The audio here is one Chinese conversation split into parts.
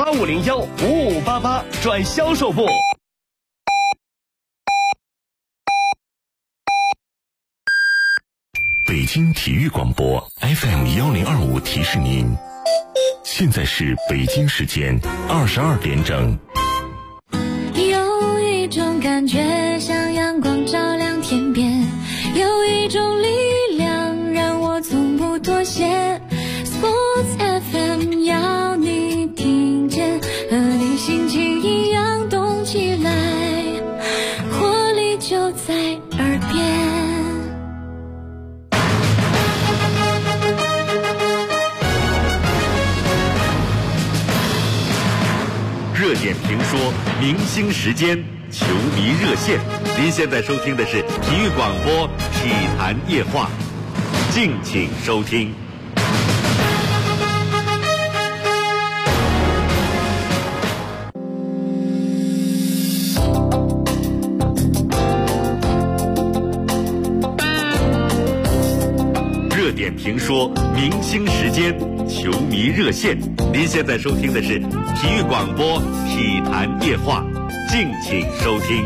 85015588转销售部。 北京体育广播 FM1025提示您，现在是北京时间22点整。 有一种感觉像阳光照亮天边，有一种力量让我从不妥协。Sports FM 要你听见，和你心情一样动起来，活力就在耳边。 热点评说，明星时间，球迷热线。您现在收听的是体育广播体坛夜话，敬请收听。热点评说，明星时间，球迷热线。您现在收听的是体育广播体坛夜话，敬请收听。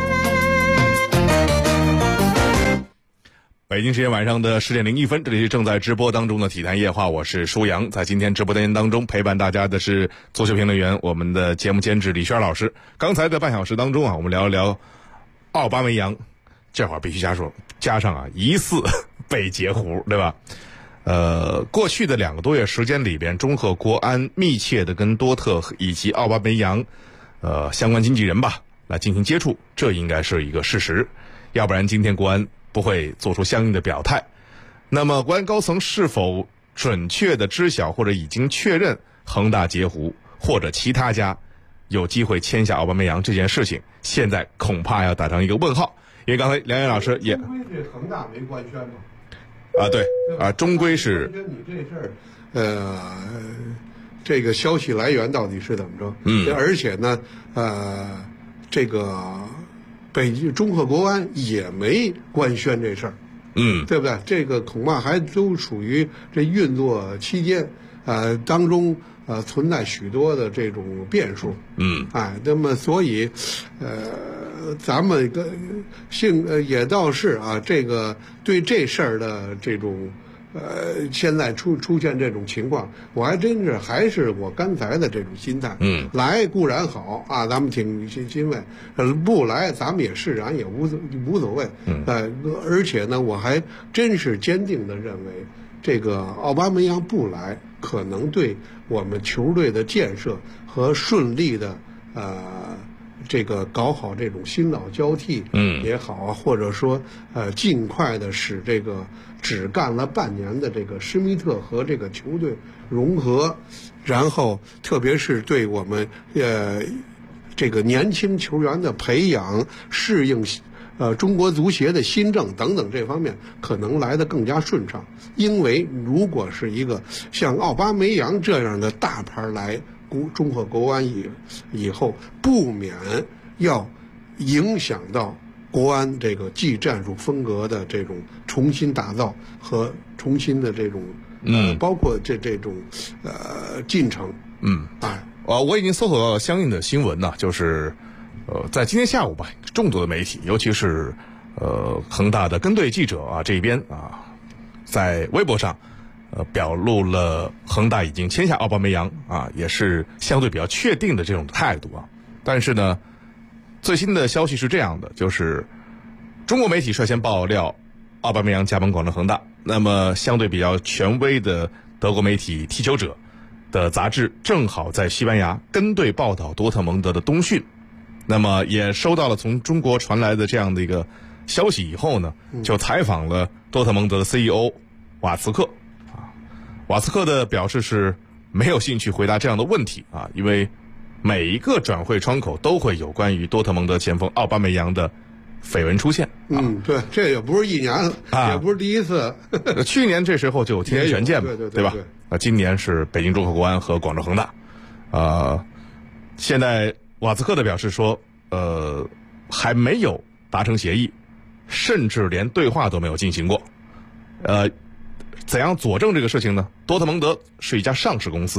北京时间晚上的10点01分，这里是正在直播当中的体坛夜话，我是舒阳。在今天直播间当中陪伴大家的是足球评论员，我们的节目监制李轩老师。刚才的半小时当中啊，我们聊一聊奥巴梅扬，这会儿必须加上啊，疑似被截胡，对吧？过去的2个多月时间里边，中赫国安密切的跟多特以及奥巴梅扬相关经纪人吧来进行接触，这应该是一个事实，要不然今天国安不会做出相应的表态。那么国安高层是否准确的知晓或者已经确认恒大截胡或者其他家有机会签下奥巴梅扬这件事情，现在恐怕要打上一个问号。因为刚才梁岩老师也终归这恒大没官宣嘛？ 对啊，终归是你这事儿，这个消息来源到底是怎么着？而且呢，这个北京中赫国安也没官宣这事儿，对不对？这个恐怕还都属于这运作期间，当中存在许多的这种变数，那么所以，咱们也倒是啊，这个对这事儿的这种现在出现这种情况，我还真是还是我刚才的这种心态，来固然好啊，咱们挺欣慰，不来咱们也释然，也无所谓，而且呢，我还真是坚定的认为，这个奥巴梅扬不来，可能对我们球队的建设和顺利的这个搞好这种新老交替也好啊，或者说尽快的使这个只干了半年的这个施密特和这个球队融合，然后特别是对我们这个年轻球员的培养、适应中国足协的新政等等这方面可能来得更加顺畅。因为如果是一个像奥巴梅扬这样的大牌来中赫国安以后，不免要影响到国安这个技战术风格的这种重新打造和重新的这种包括这种进程。 我已经搜索到相应的新闻呢，就是在今天下午吧，众多的媒体，尤其是恒大的跟队记者啊这边啊，在微博上表露了恒大已经签下奥巴梅扬啊，也是相对比较确定的这种态度啊。但是呢，最新的消息是这样的，就是中国媒体率先爆料奥巴梅扬加盟广州恒大，那么相对比较权威的德国媒体踢球者的杂志正好在西班牙跟队报道多特蒙德的冬训，那么也收到了从中国传来的这样的一个消息以后呢，就采访了多特蒙德的 CEO 瓦茨克。瓦茨克的表示是没有兴趣回答这样的问题啊，因为每一个转会窗口都会有关于多特蒙德前锋奥巴梅扬的绯闻出现。 对，这也不是一年了，也不是第一次。 去年这时候就有天天权健嘛，对吧？今年是北京中赫国安和广州恒大。现在瓦茨克的表示说，还没有达成协议，甚至连对话都没有进行过。怎样佐证这个事情呢？多特蒙德是一家上市公司，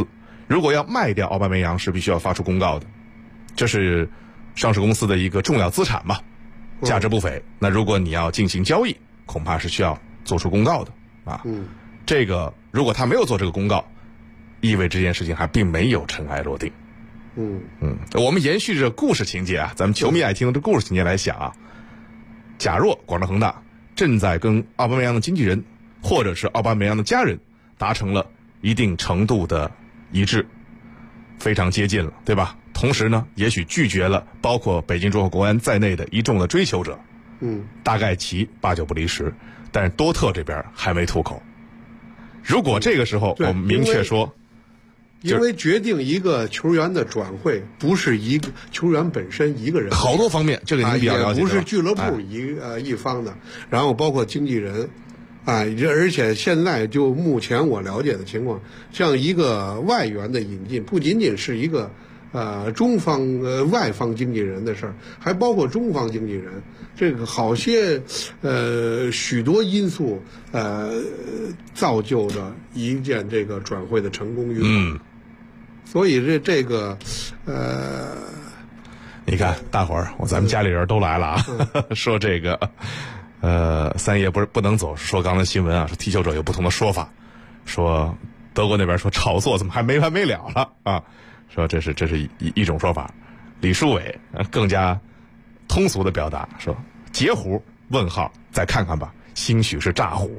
如果要卖掉奥巴梅扬是必须要发出公告的，这是上市公司的一个重要资产嘛，价值不菲。那如果你要进行交易，恐怕是需要做出公告的啊。这个如果他没有做这个公告，意味这件事情还并没有尘埃落定。我们延续着故事情节啊，咱们球迷爱听的这故事情节来想啊。假若广州恒大正在跟奥巴梅扬的经纪人或者是奥巴梅扬的家人达成了一定程度的一致，非常接近了，对吧？同时呢，也许拒绝了包括北京中赫国安在内的一众的追求者，大概其8、9不离10，但是多特这边还没吐口。如果这个时候我们明确说， 因为决定一个球员的转会不是一个球员本身一个人， 好多方面，这个您比较了解， 也不是俱乐部一方的，然后包括经纪人，而且现在就目前我了解的情况，像一个外援的引进，不仅仅是一个中方外方经纪人的事儿，还包括中方经纪人，这个好些许多因素造就着一件这个转会的成功与否。所以这个你看大伙儿，咱们家里人都来了啊，说这个三爷不能走，说刚才新闻啊，说踢球者有不同的说法，说德国那边说炒作怎么还没完没了了啊，说这是一种说法。李书伟更加通俗的表达说截胡问号再看看吧，兴许是炸胡。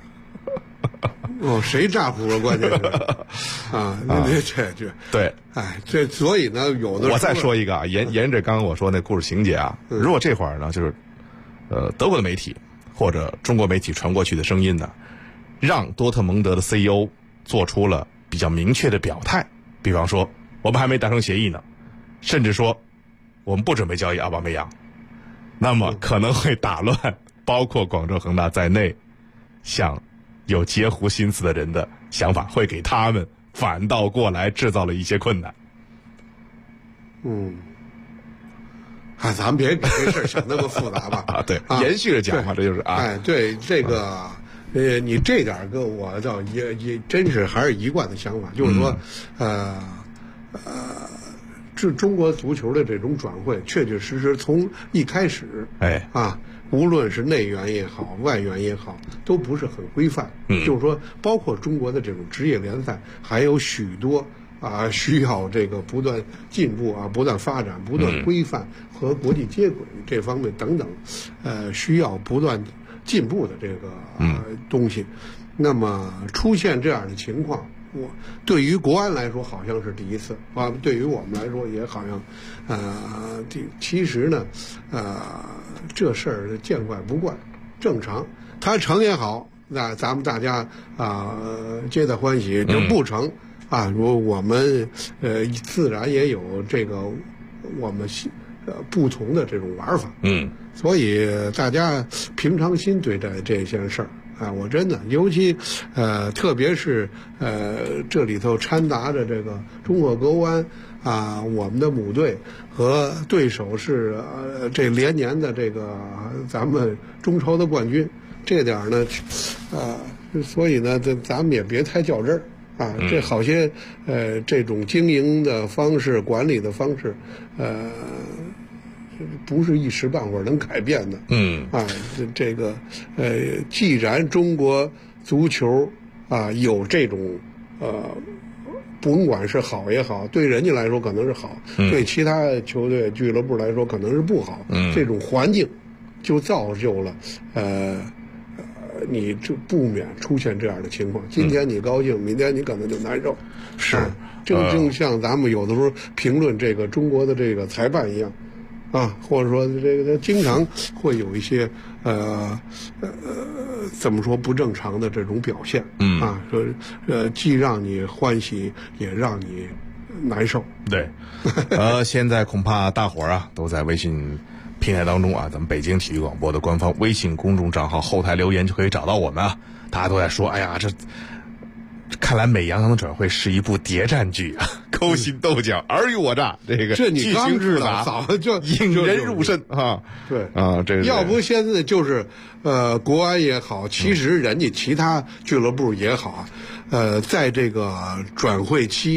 谁炸胡了？关键是这对， 这所以呢，有的我再说一个啊，沿着刚刚我说那故事情节啊，如果这会儿呢，就是德国的媒体或者中国媒体传过去的声音呢，让多特蒙德的 CEO 做出了比较明确的表态，比方说我们还没达成协议呢，甚至说我们不准备交易奥巴梅扬，那么可能会打乱包括广州恒大在内像有截胡心思的人的想法，会给他们反倒过来制造了一些困难。 咱们别给这事儿想那么复杂吧。 对，延续着讲嘛，这就是对这个，你这点个我倒也真是还是一贯的想法，就是说，这中国足球的这种转会，确确实实从一开始，无论是内援也好，外援也好，都不是很规范。就是说，包括中国的这种职业联赛，还有许多需要这个不断进步不断发展、不断规范和国际接轨这方面等等，需要不断进步的这个东西。那么出现这样的情况，对于国安来说好像是第一次对于我们来说也好像其实呢这事儿见怪不怪，正常，他成也好，那咱们大家皆大欢喜，就不成我们自然也有这个我们不同的这种玩法。所以大家平常心对待这件事儿我真的，尤其特别是这里头掺杂着这个中赫国安我们的母队和对手是这连年的这个咱们中超的冠军，这点呢所以呢咱们也别太较真儿这好些这种经营的方式、管理的方式不是一时半会儿能改变的。这个既然中国足球有这种甭管是好也好，对人家来说可能是好，对其他球队俱乐部来说可能是不好。这种环境就造就了你就不免出现这样的情况。今天你高兴，明天你可能就难受。 是， 正像咱们有的时候评论这个中国的这个裁判一样。或者说这个经常会有一些怎么说不正常的这种表现说既让你欢喜也让你难受。 对，现在恐怕大伙儿都在微信平台当中咱们北京体育广播的官方微信公众账号后台留言就可以找到我们大家都在说，哎呀，这看来美羊的转会是一部谍战剧勾心斗角、尔虞我诈，这你刚知道，早就引人入胜对这要不现在就是国安也好，其实人家其他俱乐部也好在这个转会期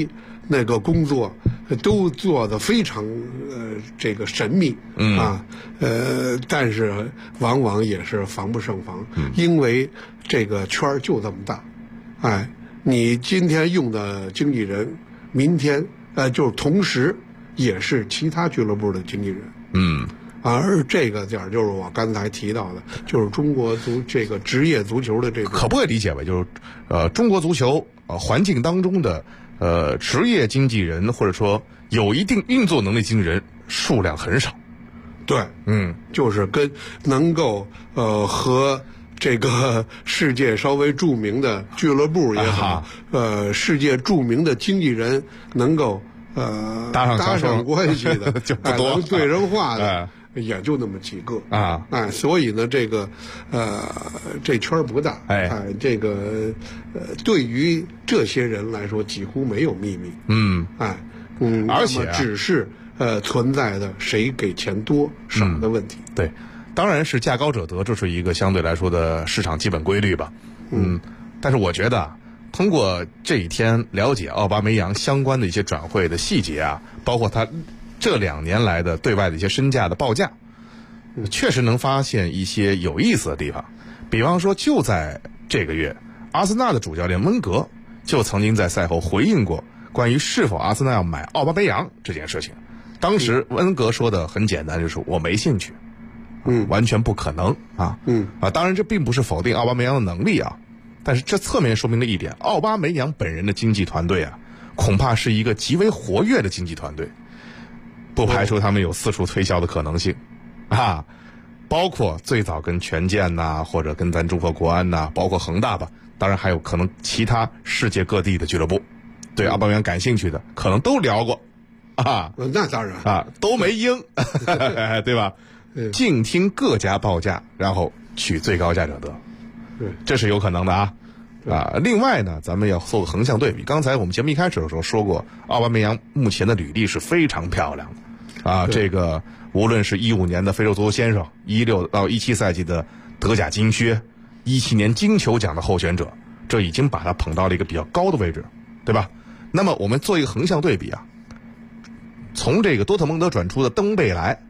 那个工作都做得非常这个神秘但是往往也是防不胜防，因为这个圈儿就这么大，你今天用的经纪人，明天就是同时也是其他俱乐部的经纪人，而这个点就是我刚才提到的，就是中国这个职业足球的这个， 可不可以理解为就是中国足球环境当中的职业经纪人或者说有一定运作能力经纪人数量很少？ 对，就是跟能够和这个世界稍微著名的俱乐部也好，世界著名的经纪人能够搭上关系的就不多， 能对上话的。也就那么几个所以呢，这个这圈不大，这个对于这些人来说几乎没有秘密，而且只是存在的谁给钱多少的问题。 对，当然是价高者得，这是一个相对来说的市场基本规律吧。但是我觉得通过这一天了解奥巴梅扬相关的一些转会的细节包括他这2年来的对外的一些身价的报价，确实能发现一些有意思的地方。比方说，就在这个月，阿森纳的主教练温格就曾经在赛后回应过关于是否阿森纳要买奥巴梅扬这件事情。当时温格说的很简单，就是我没兴趣，完全不可能当然这并不是否定奥巴梅扬的能力但是这侧面说明了一点，奥巴梅扬本人的经纪团队恐怕是一个极为活跃的经纪团队。不排除他们有四处推销的可能性包括最早跟权健或者跟咱中国国安包括恒大吧，当然还有可能其他世界各地的俱乐部对奥巴梅扬感兴趣的可能都聊过那当然都没应对吧？静听各家报价，然后取最高价者得，这是有可能的另外呢，咱们要做个横向对比。刚才我们节目一开始的时候说过，奥巴梅扬目前的履历是非常漂亮的这个无论是15年的非洲足球先生，16到17赛季的德甲金靴，17年金球奖的候选者，这已经把他捧到了一个比较高的位置，对吧？那么我们做一个横向对比从这个多特蒙德转出的登贝莱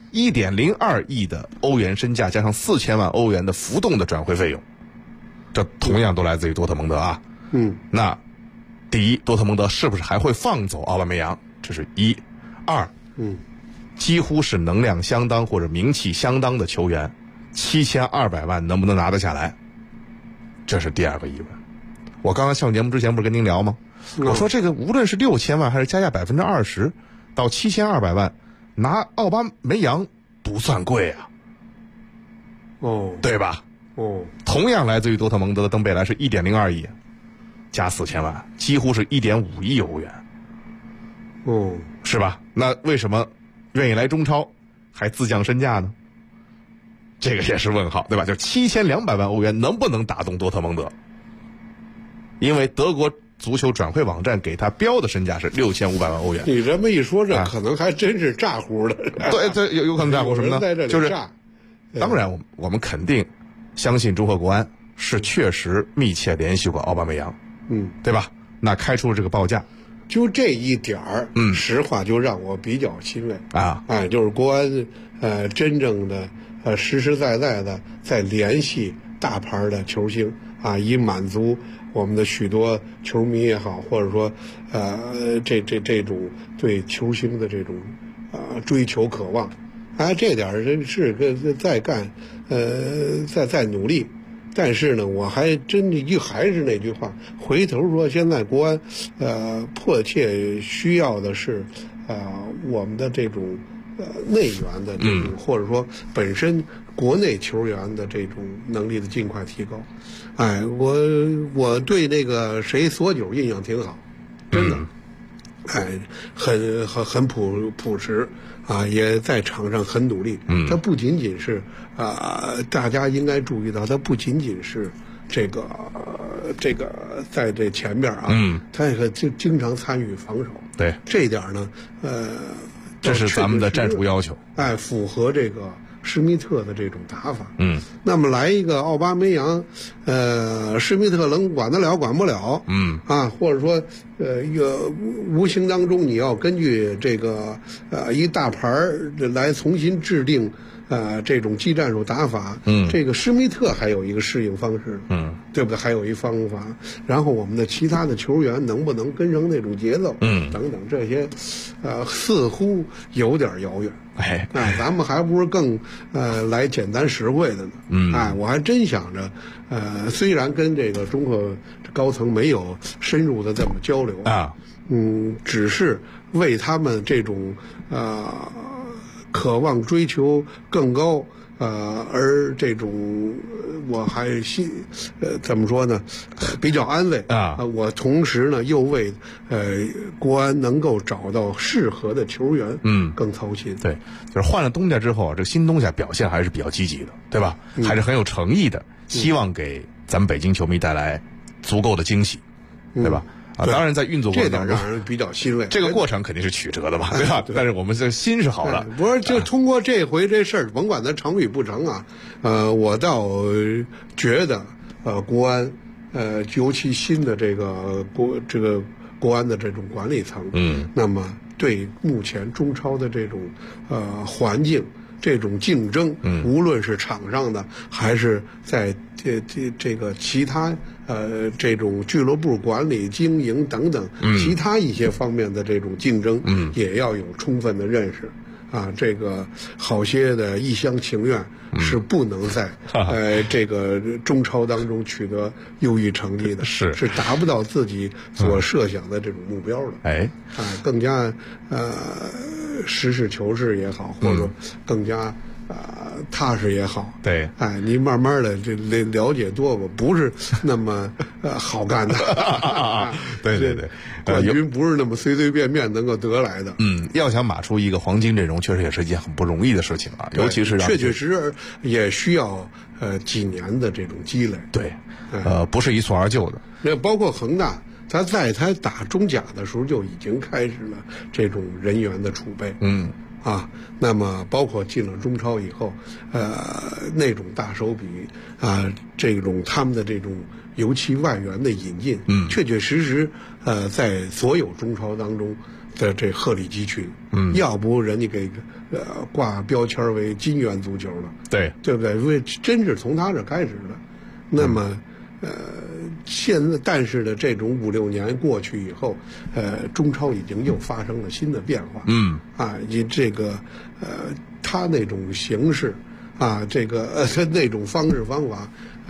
，1.02亿的欧元身价加上4000万欧元的浮动的转会费用，这同样都来自于多特蒙德那第一，多特蒙德是不是还会放走奥巴梅扬？这是一。二，几乎是能量相当或者名气相当的球员，7200万能不能拿得下来？这是第二个疑问。我刚刚上节目之前不是跟您聊吗？我说这个无论是6000万还是加价20%到7200万，拿奥巴梅扬不算贵对吧？同样来自于多特蒙德的登贝莱是1.02亿加4000万，几乎是1.5亿欧元是吧？那为什么愿意来中超还自降身价呢？这个也是问号，对吧？就7200万欧元能不能打动多特蒙德？因为德国足球转会网站给他标的身价是6500万欧元。 你这么一说，这可能还真是诈乎的。 对，有可能诈乎什么呢？就是当然我们肯定相信中赫国安是确实密切联系过奥巴梅扬，对吧？那开出了这个报价， 就这一点儿，实话就让我比较欣慰就是国安真正的实实在在的在联系大牌的球星以满足我们的许多球迷也好，或者说这种对球星的这种追求渴望，这点真是再干再努力。但是呢，我还真的还是那句话，回头说现在国安迫切需要的是我们的这种内援的这种或者说本身国内球员的这种能力的尽快提高。我对那个索九印象挺好，真的，很朴实也在场上很努力。他不仅仅是大家应该注意到，他不仅仅是这个在这前面他也经常参与防守。 对， 这一点呢， 这是咱们的战术要求。 符合这个施密特的这种打法。那么来一个奥巴梅扬，施密特能管得了管不了，或者说一个无形当中你要根据这个一大盘来重新制定这种技战术打法，这个施密特还有一个适应方式，对不对？还有一方法，然后我们的其他的球员能不能跟上那种节奏，等等这些，似乎有点遥远。咱们还不如更来简单实惠的呢。我还真想着，虽然跟这个中赫高层没有深入的这么交流只是为他们这种渴望追求更高而这种我还怎么说呢？比较安慰我同时呢又为国安能够找到适合的球员更操心。 对，就是换了东家之后，这新东家表现还是比较积极的，对吧？还是很有诚意的，希望给咱们北京球迷带来足够的惊喜，对吧？当然在运作过程当中， 这点让人比较欣慰。 这个过程肯定是曲折的嘛，对吧？但是我们这心是好的。 不是，就通过这回这事儿，甭管它成与不成我倒觉得国安尤其新的这个国安的这种管理层，那么对目前中超的这种环境。这种竞争，无论是场上的，还是在这个其他这种俱乐部管理、经营等等其他一些方面的这种竞争，也要有充分的认识。这个好些的一厢情愿是不能在这个中超当中取得优异成绩的，是达不到自己所设想的这种目标的。更加实事求是也好，或者更加踏实也好。 对， 你慢慢的这了解多吧，不是那么好干的。 对对对， 冠军不是那么随随便便能够得来的。 要想码出一个黄金阵容，确实也是一件很不容易的事情啊，尤其是确确实实也需要几年的这种积累。 对，不是一蹴而就的。 那包括恒大。他在他打中甲的时候就已经开始了这种人员的储备，那么包括进了中超以后，那种大手笔这种他们的这种尤其外援的引进，确确实实在所有中超当中的这鹤立鸡群，要不人家给挂标签为金元足球了，对不对？因为真是从他这开始的，那么。现在但是的这种5-6年过去以后，中超已经又发生了新的变化。以这个他那种形式这个那种方式方法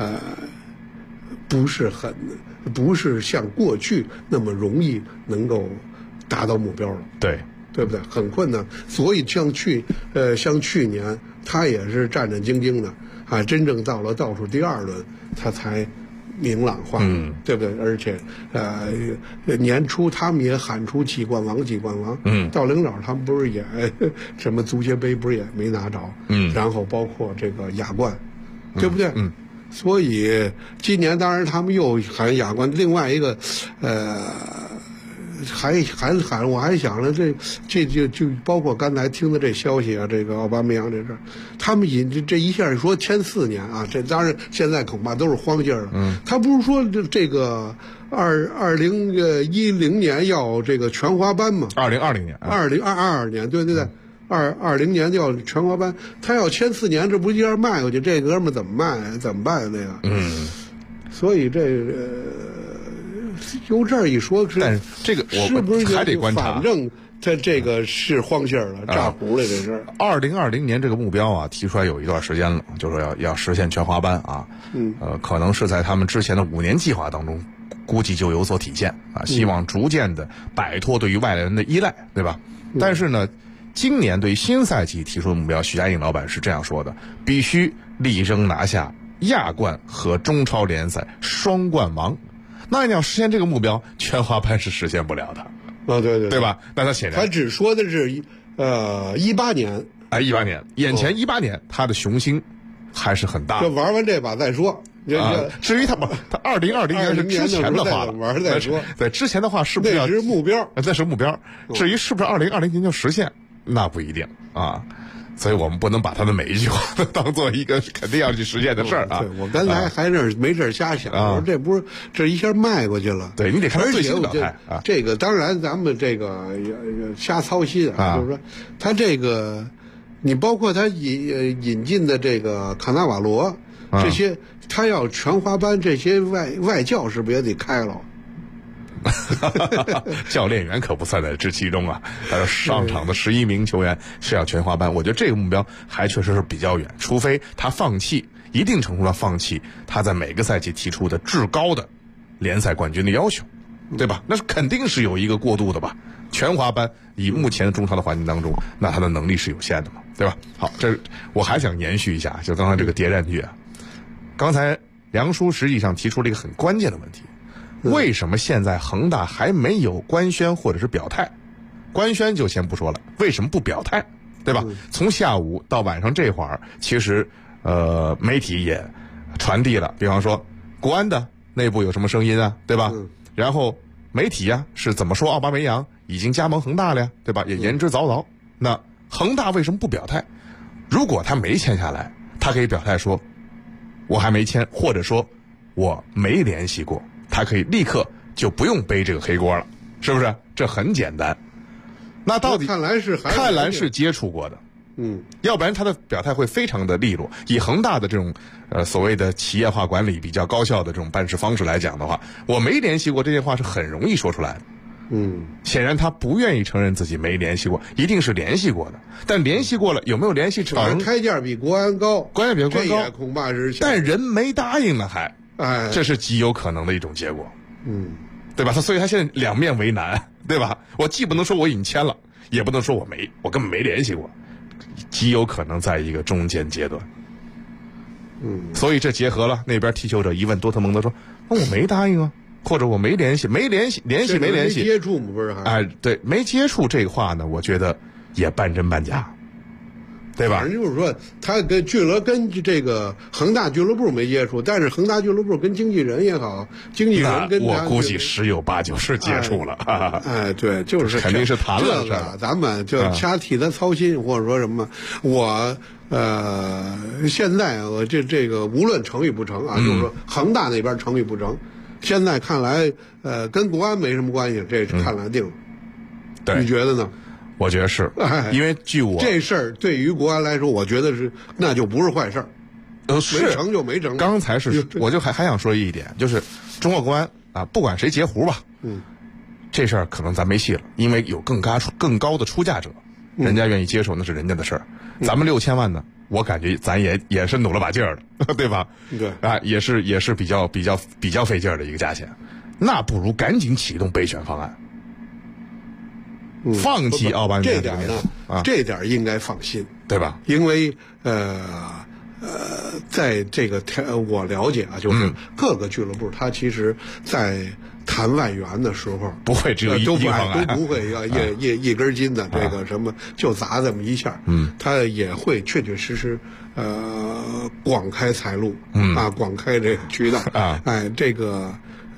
不是像过去那么容易能够达到目标了。对不对？很困难。所以像去年他也是战战兢兢的真正到了倒数第2轮，他才。明朗化，对不对？而且，年初他们也喊出几冠王，到领导他们不是也什么足协杯不是也没拿着，然后包括这个亚冠，对不对？所以今年当然他们又喊亚冠，另外一个，还喊，我还想了这就包括刚才听的这消息这个奥巴梅扬这事儿，他们这一下说签4年这当然现在恐怕都是荒劲儿了。他不是说这个2010年要这个全华班吗 ？2020年 ，2022年，对对对，20年就要全华班，他要签4年，这不一下卖过去，这哥们怎么卖？怎么办那个？所以这个。由这儿一说， 但是这个我是不是还得观察？ 反正这个是荒线了，炸糊了这是。 2020年这个目标提出来有一段时间了，就说要实现全华班可能是在他们之前的5年计划当中，估计就有所体现希望逐渐的摆脱对于外来人的依赖，对吧？但是呢，今年对于新赛季提出的目标，许家印老板是这样说的：必须力争拿下亚冠和中超联赛双冠王。那你要实现这个目标，全华班是实现不了的。对吧？那他显然他只说的是18年 ，18年，眼前18年，他的雄心还是很大的。 就玩完这把再说。 至于他2020年是之前的话了， 玩再说。 对，之前的话是不是那是目标？ 那是目标。至于是不是2020年就实现，那不一定所以我们不能把他的每一句话都当做一个肯定要去实现的事儿啊。 对，我刚才还没事瞎想，我说这一下迈过去了。 对，你得看他最新的表态啊。 这个当然咱们这个瞎操心啊，就是说他这个，你包括他引进的这个卡纳瓦罗这些，他要全华班这些外教是不是也得开了？ 教练员可不算在这其中啊，还有上场的11名球员是要全华班。我觉得这个目标还确实是比较远，除非他放弃一定程度上放弃他在每个赛季提出的至高的联赛冠军的要求，对吧？那肯定是有一个过渡的吧。全华班以目前中超的环境当中，那他的能力是有限的嘛，对吧？好，这我还想延续一下，就刚才这个谍战剧啊，刚才梁叔实际上提出了一个很关键的问题。为什么现在恒大还没有官宣或者是表态？官宣就先不说了，为什么不表态？对吧？从下午到晚上这会儿，其实媒体也传递了，比方说国安的内部有什么声音啊，对吧？然后媒体啊是怎么说奥巴梅扬已经加盟恒大了呀，对吧？也言之凿凿。那恒大为什么不表态？如果他没签下来，他可以表态说我还没签，或者说我没联系过。他可以立刻就不用背这个黑锅了，是不是？这很简单。那到底看来是接触过的，要不然他的表态会非常的利落。以恒大的这种所谓的企业化管理比较高效的这种办事方式来讲的话，我没联系过这些话是很容易说出来的。显然他不愿意承认自己没联系过，一定是联系过的。但联系过了，有没有联系成？ 开价比国安高， 关键比国安高， 这也恐怕是。 但人没答应呢，还。这是极有可能的一种结果，对吧？所以他现在两面为难，对吧？我既不能说我已经签了，也不能说我根本没联系过，极有可能在一个中间阶段。所以这结合了那边踢球者一问多特蒙德说：“那我没答应啊，或者我没联系，没接触吗？不是？ 对，没接触这个话呢，我觉得也半真半假。”对吧？ 反正就是说，他跟这个恒大俱乐部没接触，但是恒大俱乐部跟经纪人也好，经纪人跟我估计10有8九是接触了。 对，就是肯定是谈了这个，咱们就瞎替他操心，或者说什么。我现在我这个无论成与不成啊，就是说恒大那边成与不成，现在看来跟国安没什么关系，这是看来定了。 对， 你觉得呢？ 我觉得是，因为据我这事儿对于国安来说，我觉得是那就不是坏事儿。没成就没成。 刚才是我就还想说一点，就是中国国安啊，不管谁截胡吧，这事儿可能咱没戏了，因为有更高的出价者，人家愿意接受那是人家的事儿。咱们6000万呢，我感觉咱也是努了把劲儿的，对吧？ 对啊，也是比较费劲儿的一个价钱，那不如赶紧启动备选方案。放弃奥巴马这点呢，这点应该放心， 对吧？ 因为在这个我了解啊，就是各个俱乐部，他其实在谈外援的时候， 不会只有一个方案， 都不会要一根筋的这个什么就砸这么一下，他也会确确实实广开财路，广开这个渠道啊， 这个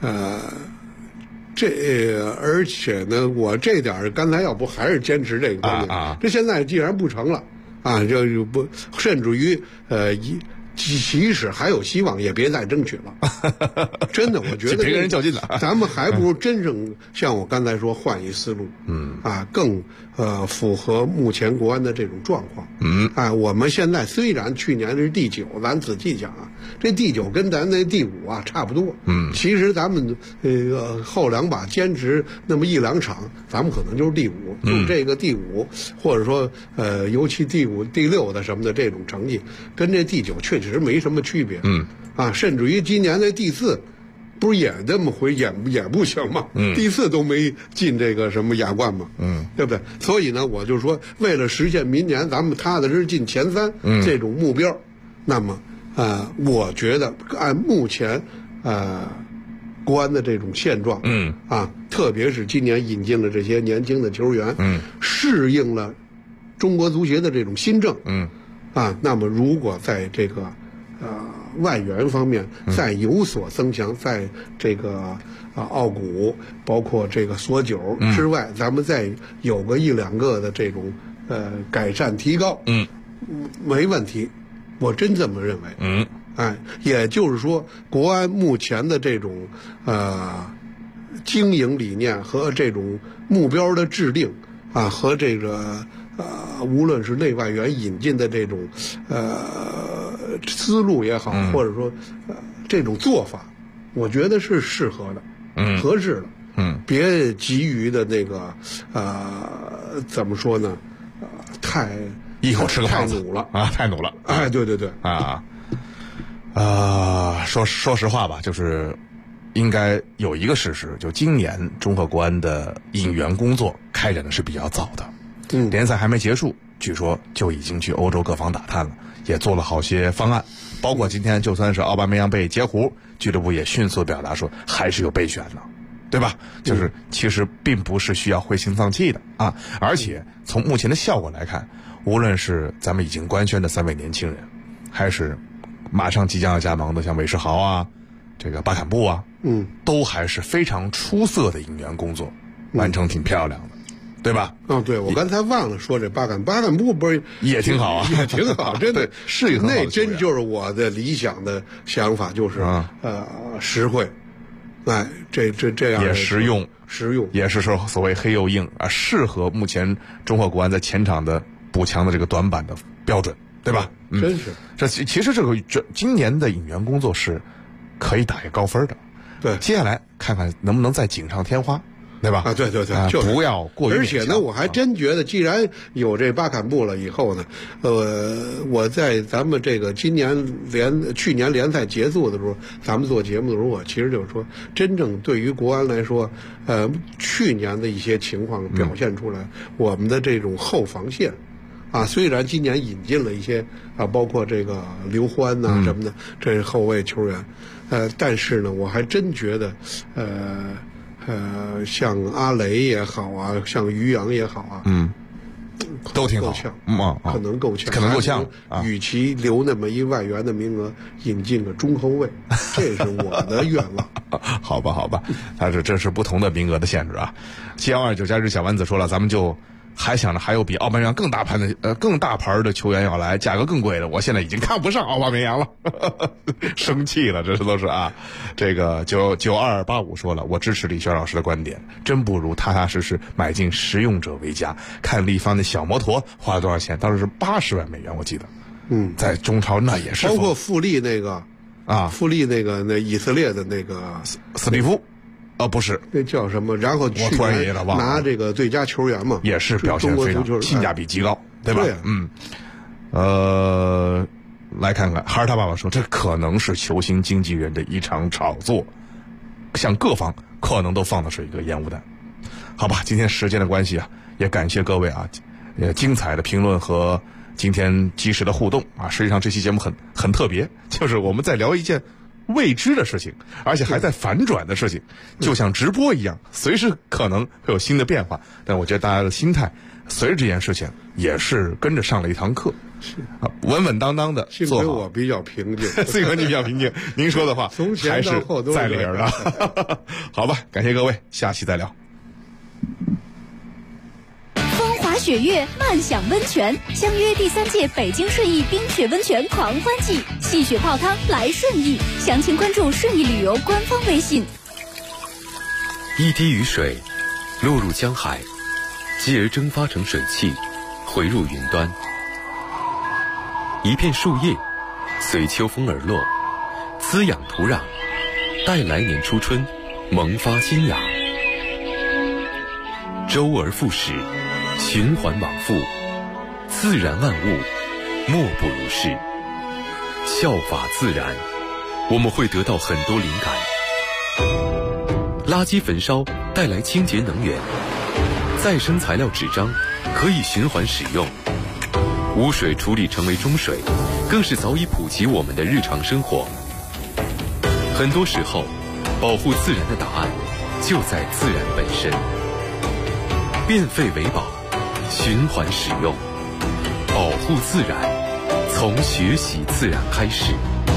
而且呢，我这点刚才要不还是坚持这个观点，这现在既然不成了就不，甚至于即使还有希望，也别再争取了。真的，我觉得别跟人较劲了。 咱们还不如真正像我刚才说，换一思路，更符合目前国安的这种状况。我们现在虽然去年是第9，咱仔细讲啊，这第9跟咱那第5啊差不多。其实咱们后2把坚持那么1、2场，咱们可能就是第5，就这个第5，或者说尤其第5、第6的什么的这种成绩，跟这第9确实没什么区别。甚至于今年的第4。不是也这么回也不行吗？第4都没进这个什么亚冠嘛，对不对？所以呢，我就说，为了实现明年咱们踏踏实实进前3这种目标，那么我觉得按目前国安的这种现状，特别是今年引进了这些年轻的球员，适应了中国足协的这种新政，那么如果在这个外援方面再有所增强，在这个奥古包括这个索9之外，咱们再有个1、2个的这种改善提高， 没问题，我真这么认为。也就是说，国安目前的这种经营理念和这种目标的制定啊，和这个无论是内外援引进的这种思路也好，或者说这种做法，我觉得是适合的，合适的。别急于的那个怎么说呢？太一口吃个太胖子努了啊，太努了。 哎，对对对啊。说实话吧，就是应该有一个事实，就今年中赫国安的引援工作开展的是比较早的。联赛还没结束，据说就已经去欧洲各方打探了，也做了好些方案，包括今天就算是奥巴梅扬被截胡，俱乐部也迅速表达说还是有备选的，对吧？就是其实并不是需要灰心丧气的啊，而且从目前的效果来看，无论是咱们已经官宣的3位年轻人，还是马上即将要加盟的像韦世豪啊，这个巴坎布啊，都还是非常出色的引援工作，完成挺漂亮的，对吧？ 对，我刚才忘了说这巴坎布不是也挺好啊， 也挺好，真的是一个很好的那真就是我的理想的想法，就是实惠，哎，这样也实用，也是说所谓黑又硬啊，适合目前中赫国安在前场的补强的这个短板的标准。对吧？ 真是。 这其实今年的引援工作是可以打一个高分的。 对， 接下来看看能不能再锦上添花，对吧？ 对，就是不要过于勉强。 而且呢，我还真觉得，既然有这巴坎布了以后呢，我在咱们这个去年联赛结束的时候，咱们做节目的时候，我其实就是说，真正对于国安来说，去年的一些情况表现出来，我们的这种后防线。虽然今年引进了一些包括这个刘欢呐什么的，这是后卫球员，但是呢，我还真觉得，像阿雷也好啊，像于洋也好啊， 都挺好， 可能够呛， 可能够呛。 与其留那么一外援的名额，引进个中后卫，这是我的愿望。 好吧，这是不同的名额的限制啊。7129加日小丸子说了，咱们就。还想着还有比奥巴梅扬更大牌的球员要来，价格更贵的，我现在已经看不上奥巴梅扬了，生气了，这都是啊。这个9285说了，我支持李轩老师的观点，真不如踏踏实实买进实用者为佳。看立方的小摩托花了多少钱？当时是80万美元，我记得。在中超那也是。 包括富力那个那以色列的那个斯蒂夫。不是， 那叫什么？然后去年拿这个最佳球员嘛， 也是表现非常性价比极高，对吧？来看看哈尔他爸爸说，这可能是球星经纪人的一场炒作，向各方可能都放的是一个烟雾弹。好吧，今天时间的关系啊，也感谢各位啊，精彩的评论和今天及时的互动啊。实际上这期节目很特别，就是我们在聊一件未知的事情，而且还在反转的事情，就像直播一样，随时可能会有新的变化。但我觉得大家的心态随着这件事情也是跟着上了一堂课，稳稳当当的做好。 幸亏我比较平静， 幸亏你比较平静。您说的话还是在理儿的。好吧，感谢各位，下期再聊。 雪月漫享温泉，相约第3届北京顺义冰雪温泉狂欢季，戏雪泡汤来顺义，详情关注顺义旅游官方微信。 一滴雨水落入江海，继而蒸发成水汽，回入云端。一片树叶随秋风而落，滋养土壤，待来年初春萌发新芽。周而复始，循环往复，自然万物莫不如是。效法自然，我们会得到很多灵感。垃圾焚烧带来清洁能源，再生材料纸张可以循环使用，污水处理成为中水，更是早已普及我们的日常生活。很多时候，保护自然的答案就在自然本身。变废为宝，循环使用，保护自然，从学习自然开始。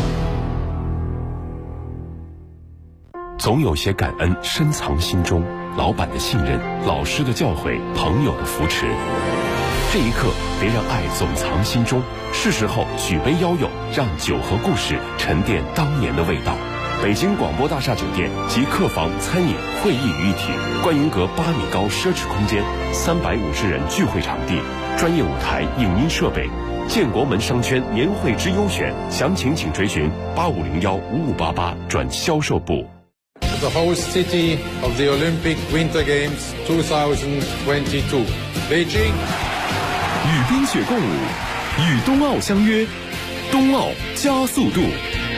总有些感恩深藏心中，老板的信任，老师的教诲，朋友的扶持。 这一刻，别让爱总藏心中，是时候举杯邀友，让酒和故事沉淀当年的味道。北京广播大厦酒店集客房、餐饮、会议于一体，观云阁8米高奢侈空间，350人聚会场地，专业舞台、影音设备。建国门商圈年会之优选，详情请追询85015588转销售部。 The host city of the Olympic Winter Games 2022, Beijing. 与冰雪共舞，与冬奥相约，冬奥加速度。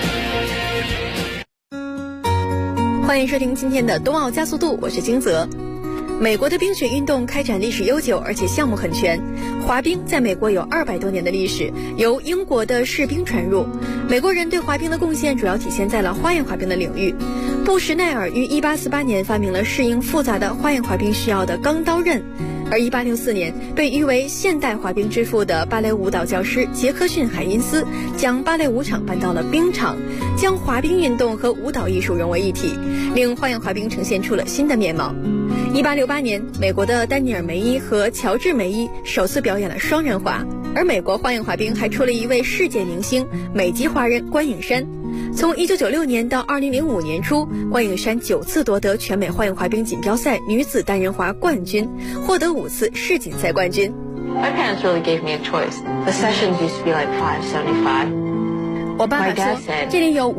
欢迎收听今天的冬奥加速度，我是金泽。美国的冰雪运动开展历史悠久，而且项目很全。滑冰在美国有200多年的历史，由英国的士兵传入。美国人对滑冰的贡献主要体现在了花样滑冰的领域。布什奈尔于1848年发明了适应复杂的花样滑冰需要的钢刀刃，而1864年被誉为现代滑冰之父的芭蕾舞蹈教师杰克逊·海因斯将芭蕾舞场搬到了冰场，将滑冰运动和舞蹈艺术融为一体，令花样滑冰呈现出了新的面貌。1868年，美国的丹尼尔·梅伊和乔治·梅伊首次表演了双人滑，而美国花样滑冰还出了一位世界明星——美籍华人关颖珊。从1996年到2005年初，关颖珊9次夺得全美花样滑冰锦标赛女子单人滑冠军，获得5次世锦赛冠军。 My parents really gave me a choice. The sessions used to be like $5.75. 我爸爸说，这里有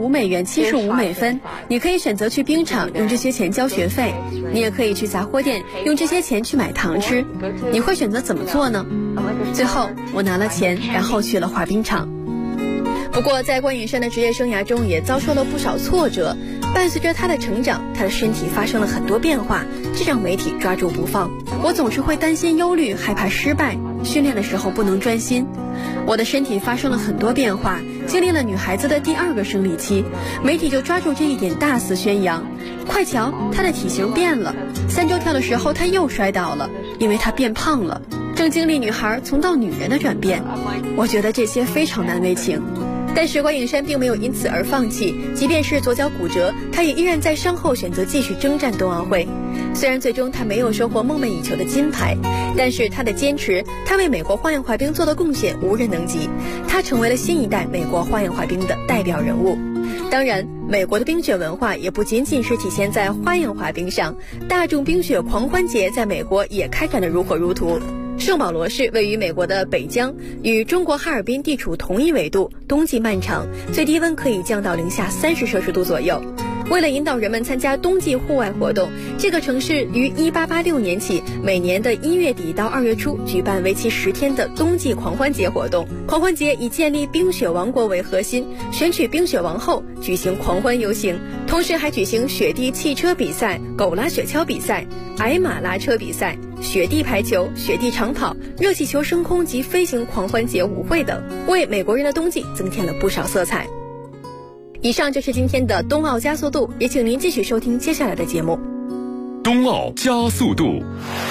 $5.75，你可以选择去冰场用这些钱交学费，你也可以去杂货店用这些钱去买糖吃，你会选择怎么做呢？最后我拿了钱，然后去了滑冰场。不过在关颖珊的职业生涯中也遭受了不少挫折，伴随着她的成长，她的身体发生了很多变化，这让媒体抓住不放。我总是会担心忧虑，害怕失败，训练的时候不能专心。我的身体发生了很多变化，经历了女孩子的第2个生理期，媒体就抓住这一点大肆宣扬。快瞧，她的体型变了，3周跳的时候她又摔倒了，因为她变胖了，正经历女孩从到女人的转变。我觉得这些非常难为情。但是关颖珊并没有因此而放弃，即便是左脚骨折，她也依然在伤后选择继续征战冬奥会。虽然最终她没有收获梦寐以求的金牌，但是她的坚持，她为美国花样滑冰做的贡献无人能及，她成为了新一代美国花样滑冰的代表人物。当然，美国的冰雪文化也不仅仅是体现在花样滑冰上，大众冰雪狂欢节在美国也开展得如火如荼。圣保罗市位于美国的北疆，与中国哈尔滨地处同一纬度，冬季漫长，最低温可以降到-30摄氏度左右。为了引导人们参加冬季户外活动，这个城市于1886年起，每年的1月底到2月初举办为期10天的冬季狂欢节活动。狂欢节以建立冰雪王国为核心，选取冰雪王后，举行狂欢游行，同时还举行雪地汽车比赛、狗拉雪橇比赛、矮马拉车比赛、雪地排球、雪地长跑、热气球升空及飞行狂欢节舞会等，为美国人的冬季增添了不少色彩。以上就是今天的冬奥加速度，也请您继续收听接下来的节目。 冬奥加速度。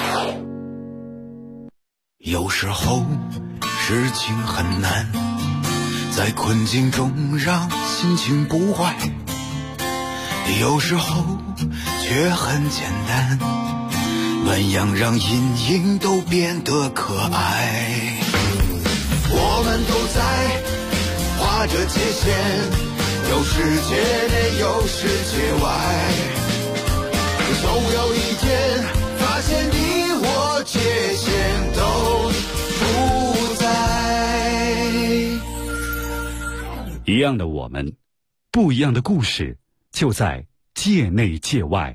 有时候事情很难，在困境中让心情不坏，有时候却很简单，暖阳让阴影都变得可爱。我们都在画着界限，有世界内有世界外，总有一天发现你我界限都不在。 一样的我们，不一样的故事，就在界内界外。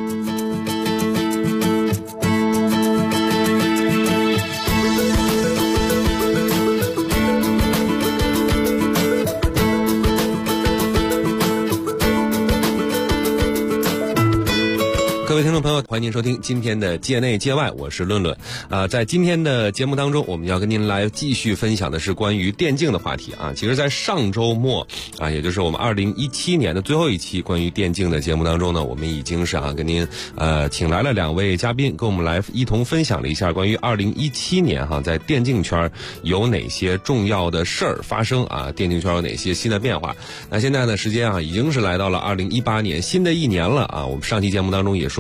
各位听众朋友，欢迎您收听今天的界内界外，我是论论。在今天的节目当中，我们要跟您来继续分享的是关于电竞的话题啊。其实在上周末也就是我们2017年的最后一期关于电竞的节目当中呢，我们已经是跟您请来了2位嘉宾，跟我们来一同分享了一下关于2017年在电竞圈有哪些重要的事儿发生啊，电竞圈有哪些新的变化。那现在呢，时间已经是来到了2018年新的一年了啊。我们上期节目当中也说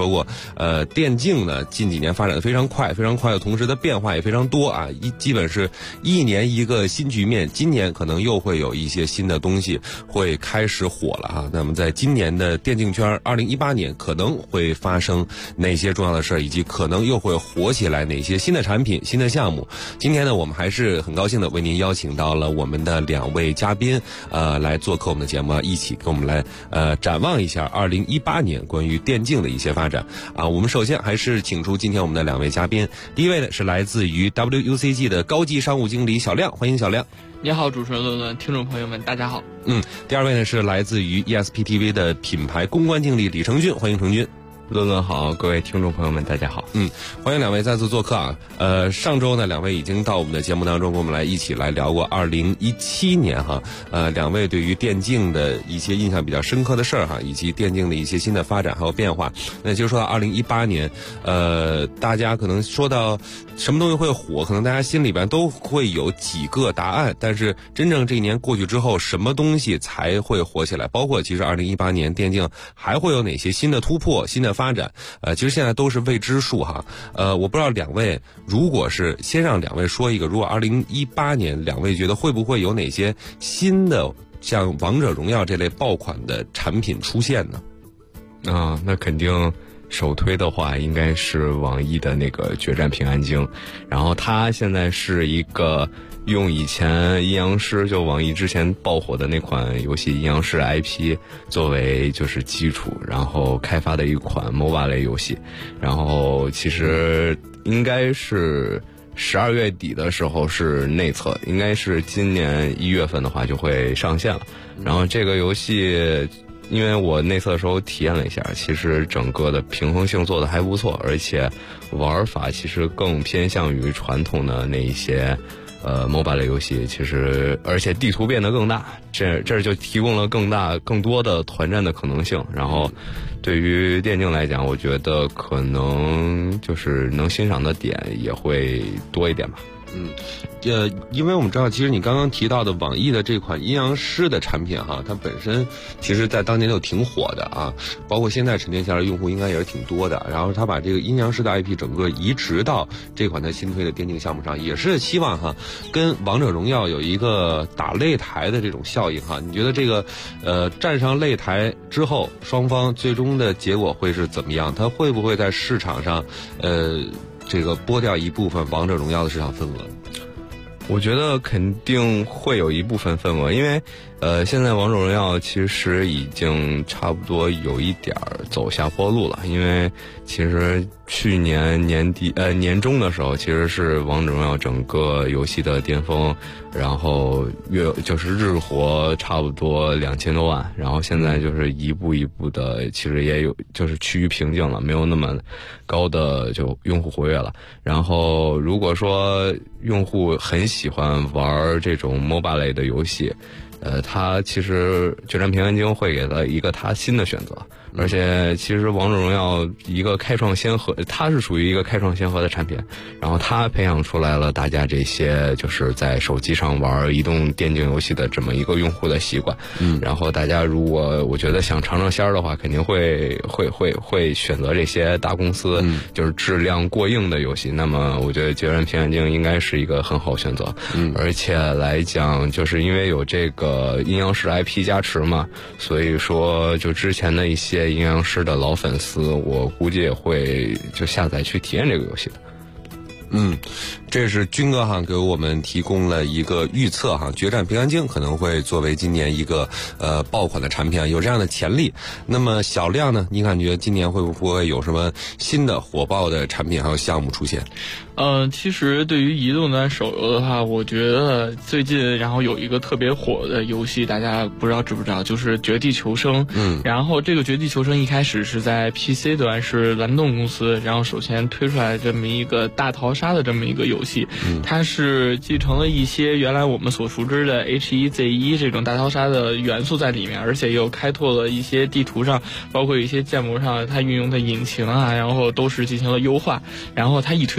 过，电竞呢近几年发展的非常快的同时的变化也非常多啊，基本是一年一个新局面。今年可能又会有一些新的东西会开始火了哈。那么在今年的电竞圈，2018年可能会发生哪些重要的事儿，以及可能又会火起来哪些新的产品、新的项目。今天呢，我们还是很高兴的为您邀请到了我们的2位嘉宾，来做客我们的节目，一起跟我们来展望一下2018年关于电竞的一些发展啊。我们首先还是请出今天我们的2位嘉宾，第一位呢是来自于 WUCG 的高级商务经理小亮，欢迎小亮。 你好，主持人论论，听众朋友们，大家好。 第二位呢是来自于 ESPTV 的品牌公关经理李成军，欢迎成军。 论论好，各位听众朋友们，大家好。 欢迎2位再次做客啊。上周呢，2位已经到我们的节目当中，跟我们来一起来聊过2017年哈。2位对于电竞的一些印象比较深刻的事儿哈，以及电竞的一些新的发展还有变化。那就说到2018年，大家可能说到什么东西会火，可能大家心里边都会有几个答案，但是真正这一年过去之后，什么东西才会火起来？包括其实2018年电竞还会有哪些新的突破、新的发展？其实现在都是未知数哈。我不知道2位，如果是先让2位说一个，如果2018年2位觉得会不会有哪些新的像王者荣耀这类爆款的产品出现呢？ 那肯定首推的话应该是网易的那个决战平安京，然后它现在是一个用以前阴阳师就网易之前爆火的那款游戏阴阳师 IP 作为就是基础，然后开发的一款 MOBA 类游戏，然后其实应该是12月底的时候是内测，应该是今年1月份的话就会上线了。然后这个游戏因为我内测的时候体验了一下，其实整个的平衡性做得还不错，而且玩法其实更偏向于传统的那一些MOBA 类游戏，其实而且地图变得更大，这就提供了更多的团战的可能性。然后对于电竞来讲，我觉得可能就是能欣赏的点也会多一点吧。 因为我们知道，其实你刚刚提到的网易的这款阴阳师的产品哈，它本身其实在当年就挺火的啊，包括现在沉淀下来用户应该也是挺多的。然后他把这个阴阳师的 IP 整个移植到这款他新推的电竞项目上，也是希望哈跟王者荣耀有一个打擂台的这种效应哈。你觉得这个站上擂台之后，双方最终的结果会是怎么样？它会不会在市场上这个剥掉一部分王者荣耀的市场份额？ 我觉得肯定会有一部分份额，因为现在王者荣耀其实已经差不多有一点走下坡路了，因为其实去年年中的时候，其实是王者荣耀整个游戏的巅峰，然后就是日活差不多2000多万，然后现在就是一步一步的，其实也有就是趋于平静了，没有那么高的就用户活跃了。然后如果说用户很喜欢玩这种 MOBA 类的游戏，它其实决战平安京会给它一个它新的选择，而且其实王者荣耀一个开创先河，它是属于一个开创先河的产品，然后它培养出来了大家这些就是在手机上玩移动电竞游戏的这么一个用户的习惯。然后大家如果我觉得想尝尝鲜儿的话，肯定会选择这些大公司就是质量过硬的游戏。那么我觉得决战平安京应该是一个很好选择。而且来讲，就是因为有这个阴阳师 IP 加持嘛，所以说就之前的一些阴阳师的老粉丝，我估计也会就下载去体验这个游戏的。 这是军哥哈给我们提供了一个预测哈，决战平安京可能会作为今年一个爆款的产品啊，有这样的潜力。那么小亮呢，你感觉今年会不会有什么新的火爆的产品还有项目出现？ 其实对于移动端手游的话，我觉得最近然后有一个特别火的游戏，大家不知道知不知道，就是绝地求生。然后这个绝地求生一开始是在 PC 端，是蓝洞公司然后首先推出来这么一个大逃杀的这么一个游戏。它是继承了一些原来我们所熟知的 H1Z1 这种大逃杀的元素在里面，而且又开拓了一些地图上包括一些建模上它运用的引擎啊，然后都是进行了优化，然后它一推出就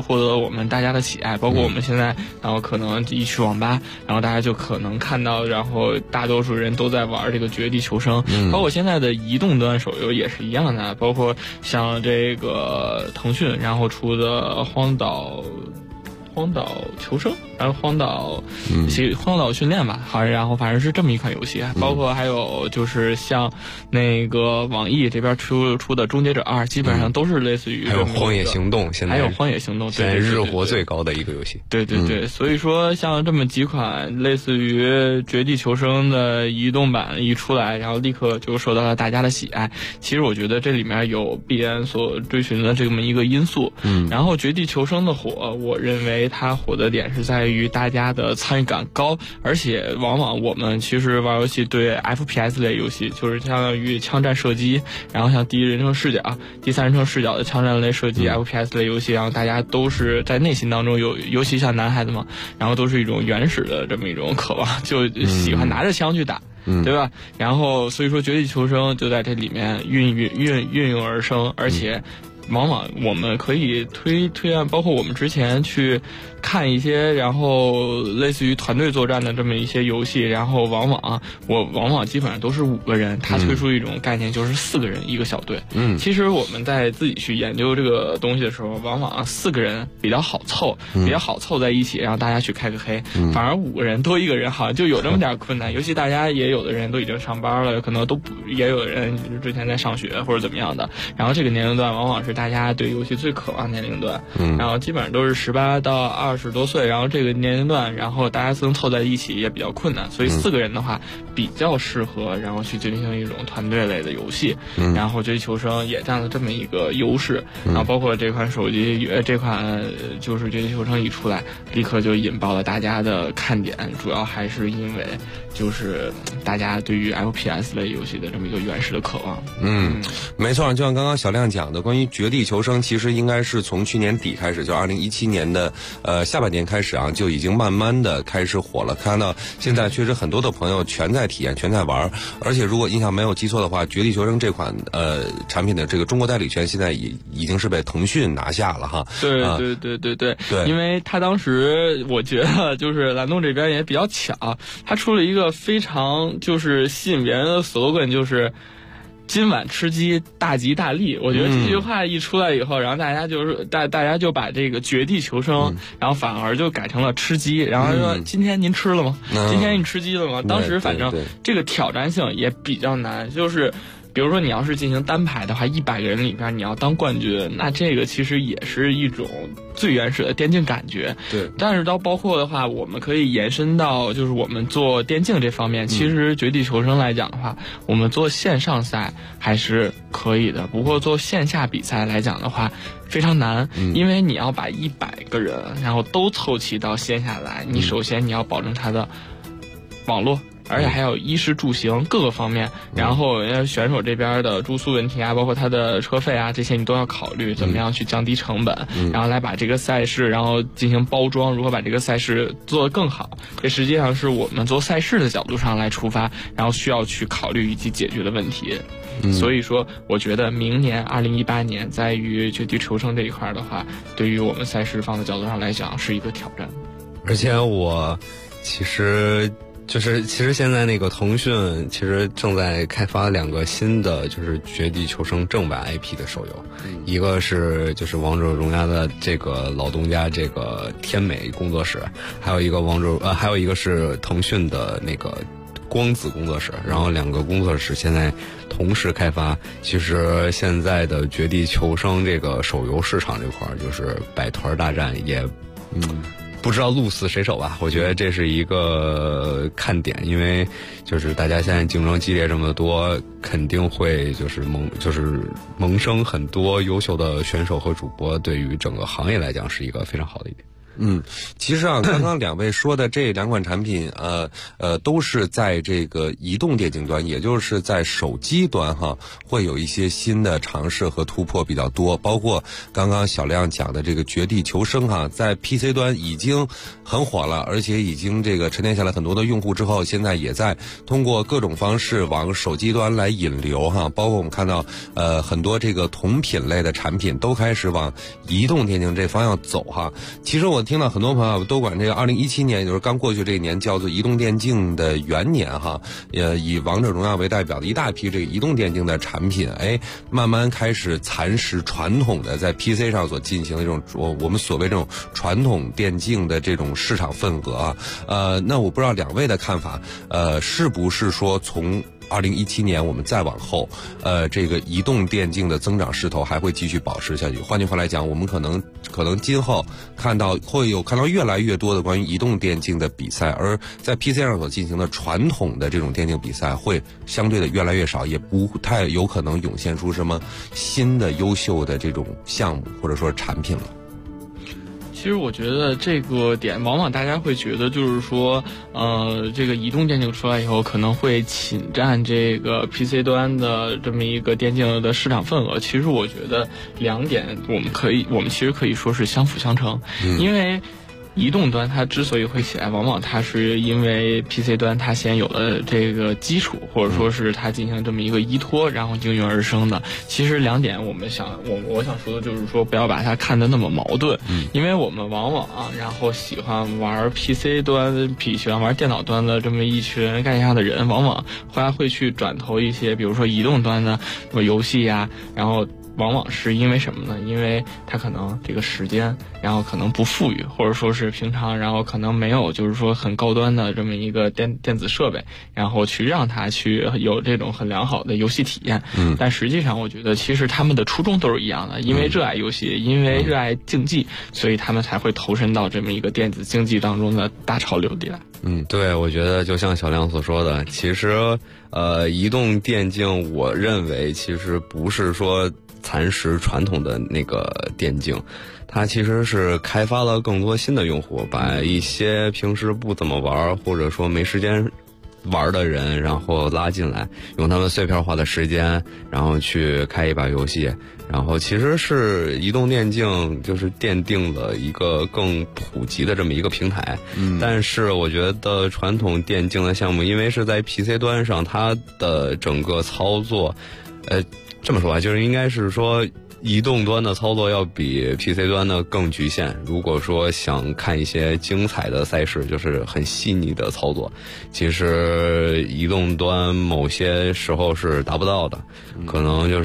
获得了我们大家的喜爱，包括我们现在，然后可能一去网吧，然后大家就可能看到，然后大多数人都在玩这个绝地求生，包括现在的移动端手游也是一样的，包括像这个腾讯然后出的荒岛求生，然后荒岛训练吧，好像然后反正是这么一款游戏，包括还有就是像那个网易这边出的终结者2，基本上都是类似于还有荒野行动，现在还有荒野行动， 现在日活最高的一个游戏。 对对对，所以说像这么几款类似于绝地求生的移动版一出来，然后立刻就受到了大家的喜爱。其实我觉得这里面有必然所追寻的这么一个因素。然后绝地求生的火，我认为它火的点是在于大家的参与感高，而且往往我们其实玩游戏对 FPS 类游戏，就是相当于枪战射击，然后像第一人称视角、第三人称视角的枪战类射击 FPS 类游戏，然后大家都是在内心当中有，尤其像男孩子嘛，然后都是一种原始的这么一种渴望，就喜欢拿着枪去打。对吧？然后所以说绝地求生就在这里面运用而生，而且往往我们可以推案，包括我们之前去看一些，然后类似于团队作战的这么一些游戏，然后往往基本上都是5个人，他推出一种概念就是4个人一个小队。其实我们在自己去研究这个东西的时候，往往4个人比较好凑，在一起，然后大家去开个黑。反而5个人多1个人好像就有这么点困难，尤其大家也有的人都已经上班了，可能都不也有人之前在上学或者怎么样的，然后这个年龄段往往是大家对游戏最渴望的年龄段，然后基本上都是18到20多岁，然后这个年龄段，然后大家能凑在一起也比较困难，所以4个人的话比较适合，然后去进行一种团队类的游戏，然后绝地求生也占了这么一个优势，然后包括这款手机，这款就是绝地求生一出来，立刻就引爆了大家的看点，主要还是因为就是大家对于 FPS 类游戏的这么一个原始的渴望。 没错，就像刚刚小亮讲的，关于绝地求生，其实应该是从去年底开始，就2017年的下半年开始啊，就已经慢慢的开始火了。看到现在确实很多的朋友全在体验，全在玩，而且如果印象没有记错的话，绝地求生这款产品的这个中国代理权现在已经是被腾讯拿下了哈。 对，因为他当时我觉得就是蓝洞这边也比较巧，他出了一个非常就是吸引别人的 slogan， 就是今晚吃鸡大吉大利。我觉得这句话一出来以后，然后大家就把这个绝地求生，然后反而就改成了吃鸡，然后说今天您吃了吗？今天你吃鸡了吗？当时反正这个挑战性也比较难，就是比如说你要是进行单排的话，100个人里边你要当冠军，那这个其实也是一种最原始的电竞感觉。 对， 但是到包括的话，我们可以延伸到就是我们做电竞这方面，其实绝地求生来讲的话，我们做线上赛还是可以的，不过做线下比赛来讲的话非常难，因为你要把100个人然后都凑齐到线下来，你首先你要保证它的网络，而且还有衣食住行各个方面，然后选手这边的住宿问题啊，包括他的车费啊，这些你都要考虑，怎么样去降低成本，然后来把这个赛事然后进行包装，如何把这个赛事做得更好，这实际上是我们做赛事的角度上来出发，然后需要去考虑以及解决的问题。所以说我觉得明年2018年在于绝地求生这一块的话，对于我们赛事方的角度上来讲是一个挑战。 而且我其实现在那个腾讯其实正在开发2个新的就是绝地求生正版 IP 的手游，一个是就是王者荣耀的这个老东家这个天美工作室，还有一个是腾讯的那个光子工作室，然后2个工作室现在同时开发。其实现在的绝地求生这个手游市场这块就是百团大战，也不知道鹿死谁手吧。我觉得这是一个看点，因为就是大家现在竞争激烈这么多，肯定会就是萌生很多优秀的选手和主播，对于整个行业来讲是一个非常好的一点。 其实啊，刚刚两位说的这两款产品，都是在这个移动电竞端，也就是在手机端哈，会有一些新的尝试和突破比较多。包括刚刚小亮讲的这个《绝地求生》哈，在 PC 端已经很火了，而且已经这个沉淀下来很多的用户之后，现在也在通过各种方式往手机端来引流哈。包括我们看到很多这个同品类的产品都开始往移动电竞这方向走哈。其实我听到很多朋友都管这个2017年，也就是刚过去这一年叫做移动电竞的元年哈，以王者荣耀为代表的一大批这个移动电竞的产品，慢慢开始蚕食传统的在 PC 上所进行的这种我们所谓这种传统电竞的这种市场份额啊。那我不知道两位的看法，是不是说从2017年我们再往后，这个移动电竞的增长势头还会继续保持下去。换句话来讲，我们可能今后看到越来越多的关于移动电竞的比赛，而在 PC 上所进行的传统的这种电竞比赛会相对的越来越少，也不太有可能涌现出什么新的优秀的这种项目或者说产品了。 其实我觉得这个点，往往大家会觉得就是说，这个移动电竞出来以后，可能会侵占这个 PC 端的这么一个电竞的市场份额。其实我觉得两点，我们其实可以说是相辅相成，因为移动端它之所以会起来，往往它是因为 PC 端它先有了这个基础，或者说是它进行这么一个依托，然后应运而生的。其实两点我想说的就是说，不要把它看得那么矛盾，因为我们往往然后喜欢玩 PC 端比喜欢玩电脑端的这么一群概念上的人，往往后来会去转投一些比如说移动端的游戏呀，然后往往是因为什么呢？因为他可能这个时间，然后可能不富裕，或者说是平常，然后可能没有就是说很高端的这么一个电子设备，然后去让他去有这种很良好的游戏体验。但实际上我觉得其实他们的初衷都是一样的，因为热爱游戏，因为热爱竞技，所以他们才会投身到这么一个电子竞技当中的大潮流里来。 对，我觉得就像小亮所说的，其实移动电竞我认为其实不是说蚕食传统的那个电竞，它其实是开发了更多新的用户，把一些平时不怎么玩或者说没时间玩的人，然后拉进来，用他们碎片化的时间，然后去开一把游戏，然后其实是移动电竞就是奠定了一个更普及的这么一个平台。但是我觉得传统电竞的项目，因为是在 PC 端上，它的整个操作，这么说吧，就是应该是说移动端的操作要比 PC 端的更局限。如果说想看一些精彩的赛事，就是很细腻的操作，其实移动端某些时候是达不到的，可能就是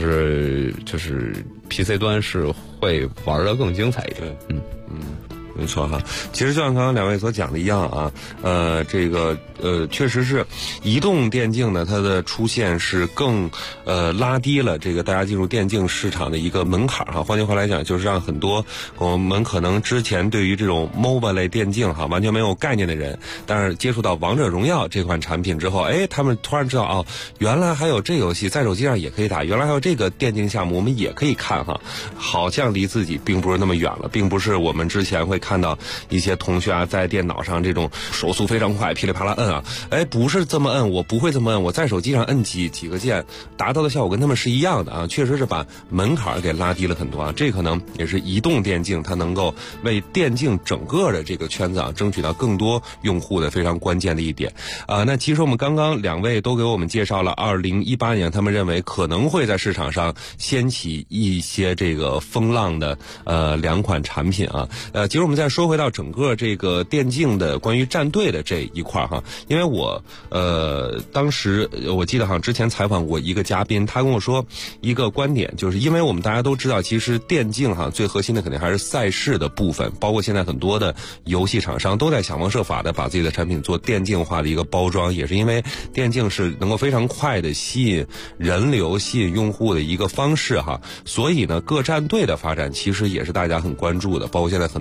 PC 端是会玩得更精彩一点。 没错哈，其实就像刚刚两位所讲的一样啊，这个确实是移动电竞呢，它的出现是更拉低了这个大家进入电竞市场的一个门槛哈。换句话来讲，就是让很多我们可能之前对于这种 MOBA 类电竞哈完全没有概念的人，但是接触到王者荣耀这款产品之后，他们突然知道原来还有这游戏在手机上也可以打，原来还有这个电竞项目我们也可以看哈，好像离自己并不是那么远了，并不是我们之前会看到一些同学在电脑上这种手速非常快，噼里啪啦摁不是这么摁，我不会这么摁，我在手机上摁几个键，达到的效果跟他们是一样的确实是把门槛给拉低了很多这可能也是移动电竞它能够为电竞整个的这个圈子争取到更多用户的非常关键的一点那其实我们刚刚两位都给我们介绍了2018年他们认为可能会在市场上掀起一些这个风浪的两款产品其实我们再说回到整个这个电竞的关于战队的这一块因为我当时我记得好像之前采访过一个嘉宾，他跟我说一个观点，就是因为我们大家都知道，其实电竞最核心的肯定还是赛事的部分，包括现在很多的游戏厂商都在想方设法的把自己的产品做电竞化的一个包装，也是因为电竞是能够非常快的吸引人流、吸引用户的一个方式所以呢，各战队的发展其实也是大家很关注的，包括现在很多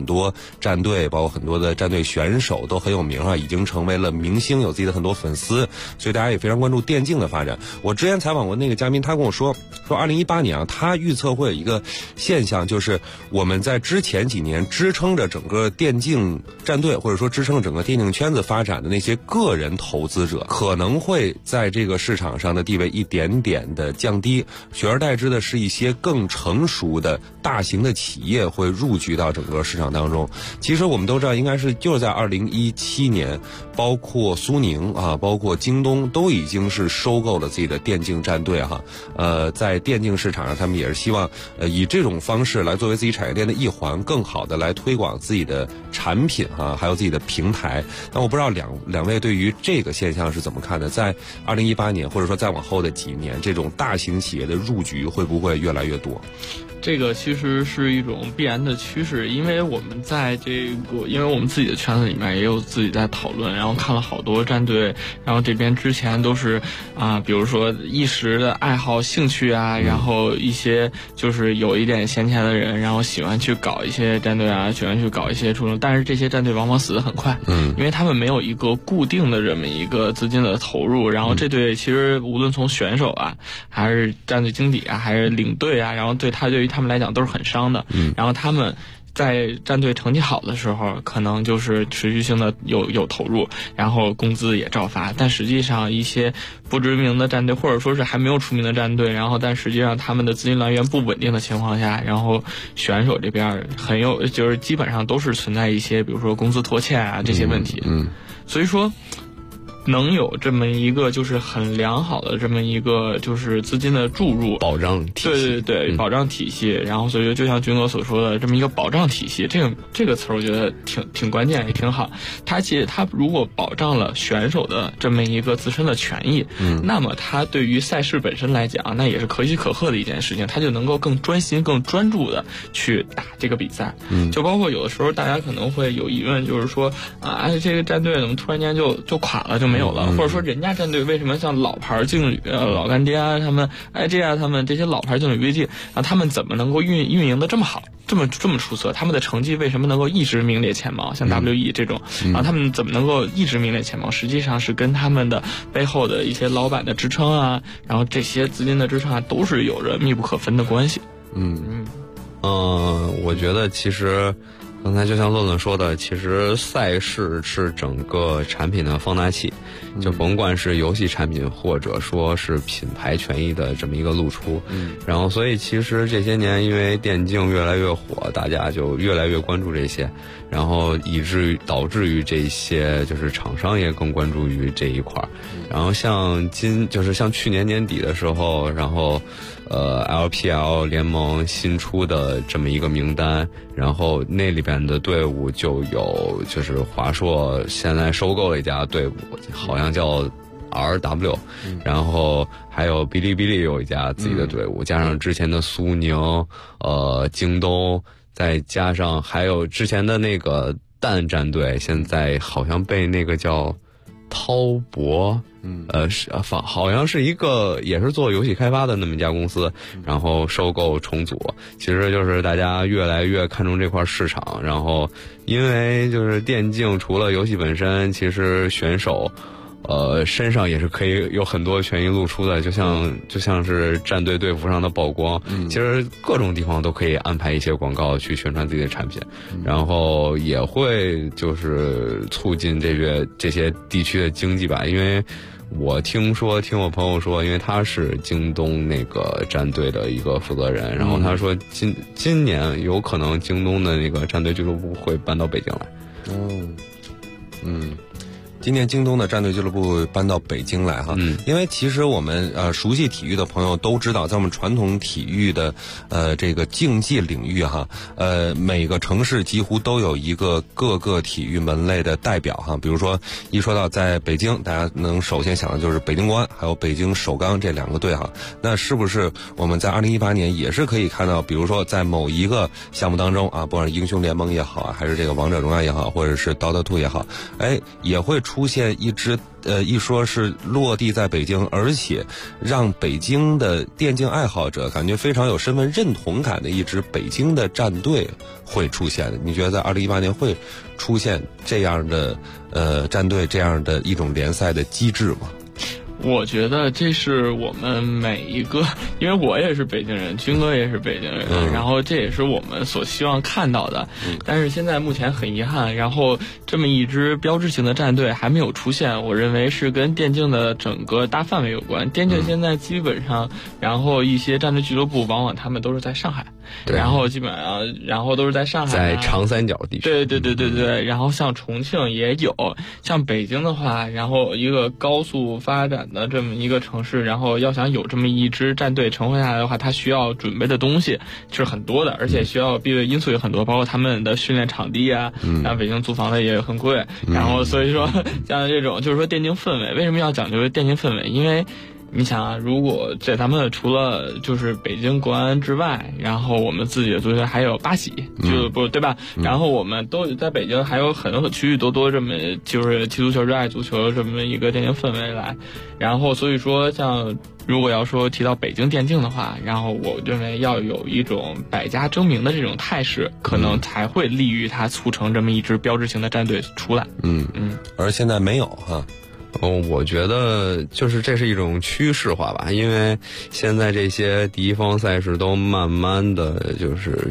战队，包括很多的战队选手都很有名啊，已经成为了明星，有自己的很多粉丝，所以大家也非常关注电竞的发展。我之前采访过那个嘉宾，他跟我说2018年啊，他预测会有一个现象，就是我们在之前几年支撑着整个电竞战队，或者说支撑整个电竞圈子发展的那些个人投资者，可能会在这个市场上的地位一点点的降低，取而代之的是一些更成熟的大型的企业会入局到整个市场当中。其实我们都知道，应该是就是在2017年，包括苏宁啊，包括京东都已经是收购了自己的电竞战队哈。在电竞市场上，他们也是希望以这种方式来作为自己产业链的一环，更好的来推广自己的产品啊，还有自己的平台。那我不知道两位对于这个现象是怎么看的？在2018年或者说再往后的几年，这种大型企业的入局会不会越来越多？ 这个其实是一种必然的趋势，因为我们在因为我们自己的圈子里面也有自己在讨论，然后看了好多战队，然后这边之前都是比如说一时的爱好兴趣啊，然后一些就是有一点闲钱的人，然后喜欢去搞一些战队啊，喜欢去搞一些初衷，但是这些战队往往死得很快，因为他们没有一个固定的这么一个资金的投入，然后这队其实无论从选手啊，还是战队经理啊，还是领队啊，然后对于他们来讲都是很伤的，然后他们在战队成绩好的时候，可能就是持续性的有投入，然后工资也照发。但实际上一些不知名的战队，或者说是还没有出名的战队，然后但实际上他们的资金来源不稳定的情况下，然后选手这边就是基本上都是存在一些，比如说工资拖欠啊这些问题。所以说能有这么一个就是很良好的这么一个就是资金的注入保障体系， 对保障体系，然后所以就像军哥所说的这么一个保障体系，这个词我觉得挺关键也挺好。它如果保障了选手的这么一个自身的权益，那么它对于赛事本身来讲，那也是可喜可贺的一件事情，它就能够更专心更专注的去打这个比赛。就包括有的时候大家可能会有疑问，就是说这个战队怎么突然间就垮了就没有了，或者说人家战队为什么像老牌劲旅老干爹啊，他们他们这些老牌劲旅 VG 啊，他们怎么能够运营的这么好，这么出色？他们的成绩为什么能够一直名列前茅？像 WE 这种他们怎么能够一直名列前茅？实际上是跟他们的背后的一些老板的支撑啊，然后这些资金的支撑啊，都是有着密不可分的关系。 我觉得其实刚才就像乐乐说的，其实赛事是整个产品的放大器，就甭管是游戏产品或者说是品牌权益的这么一个露出。然后所以其实这些年因为电竞越来越火，大家就越来越关注这些，然后导致于这些就是厂商也更关注于这一块。然后像去年年底的时候，然后LPL 联盟新出的这么一个名单，然后那里边的队伍就有就是华硕现在收购了一家队伍，好像叫RW，然后还有哔哩哔哩有一家自己的队伍，加上之前的苏宁、京东，再加上还有之前的那个蛋战队，现在好像被那个叫滔博，好像是一个也是做游戏开发的那么一家公司，然后收购重组。其实就是大家越来越看重这块市场，然后因为就是电竞除了游戏本身，其实选手身上也是可以有很多权益露出的，就像是战队队服上的曝光，其实各种地方都可以安排一些广告去宣传自己的产品，然后也会就是促进这些地区的经济吧。因为我听我朋友说，因为他是京东那个战队的一个负责人，然后他说今年有可能京东的那个战队俱乐部会搬到北京来。 今年京东的战队俱乐部搬到北京来哈，因为其实我们熟悉体育的朋友都知道，在我们传统体育的这个竞技领域哈，每个城市几乎都有一个各个体育门类的代表哈。比如说一说到在北京，大家能首先想的就是北京国安还有北京首钢这两个队哈。那是不是我们在2018年也是可以看到，比如说在某一个项目当中啊，不管是英雄联盟也好啊，还是这个王者荣耀也好，或者是 Dota 2也好，也会出出现一说是落地在北京，而且让北京的电竞爱好者感觉非常有身份认同感的一支北京的战队会出现的？你觉得在2018年会出现这样的战队这样的一种联赛的机制吗？ 我觉得这是我们每一个，因为我也是北京人，军哥也是北京人，然后这也是我们所希望看到的。但是现在目前很遗憾，然后这么一支标志性的战队还没有出现，我认为是跟电竞的整个大范围有关。电竞现在基本上，然后一些战队俱乐部往往他们都是在上海，然后基本上，然后都是在上海， 在长三角地区。 对，然后像重庆也有，像北京的话，然后一个高速发展的这么一个城市，然后要想有这么一支战队成活下来的话，它需要准备的东西是很多的，而且需要必备因素也很多，包括他们的训练场地啊，然后北京租房的也很贵，然后所以说像这种就是说电竞氛围，为什么要讲究电竞氛围？因为你想啊，如果在咱们除了就是北京国安之外，然后我们自己的足球还有巴西俱乐部，对吧？然后我们都在北京还有很多许许多多这么就是踢足球、热爱足球这么一个电竞氛围来，然后所以说像如果要说提到北京电竞的话，然后我认为要有一种百家争鸣的这种态势，可能才会利于它促成这么一支标志性的战队出来。 而现在没有哈。 我觉得就是这是一种趋势化吧，因为现在这些第一方赛事都慢慢的就是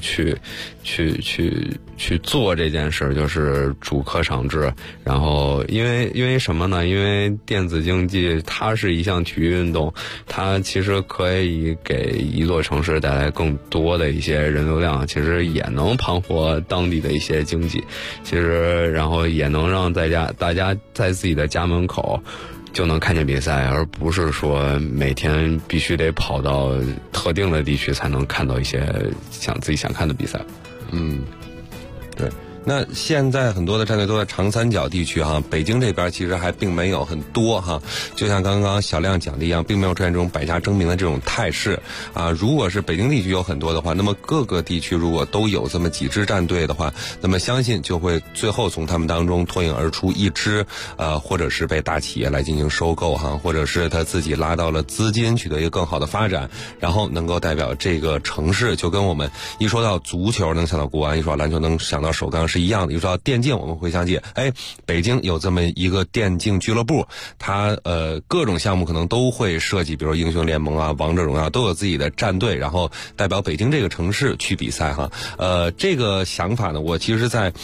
去做这件事，就是主客场制。然后因为什么呢？因为电子竞技它是一项体育运动，它其实可以给一座城市带来更多的一些人流量，其实也能盘活当地的一些经济，其实然后也能让大家在自己的家门口就能看见比赛，而不是说每天必须得跑到特定的地区才能看到一些自己想看的比赛。 对。那现在很多的战队都在长三角地区哈，北京这边其实还并没有很多哈，就像刚刚小亮讲的一样，并没有出现这种百家争鸣的这种态势啊。如果是北京地区有很多的话，那么各个地区如果都有这么几支战队的话，那么相信就会最后从他们当中脱颖而出一支或者是被大企业来进行收购哈，或者是他自己拉到了资金取得一个更好的发展，然后能够代表这个城市。就跟我们一说到足球能想到国安，一说到篮球能想到首钢是一样的。一说到电竞，我们会想起北京有这么一个电竞俱乐部，它各种项目可能都会设计，比如英雄联盟啊、王者荣耀都有自己的战队，然后代表北京这个城市去比赛哈。这个想法呢，我其实在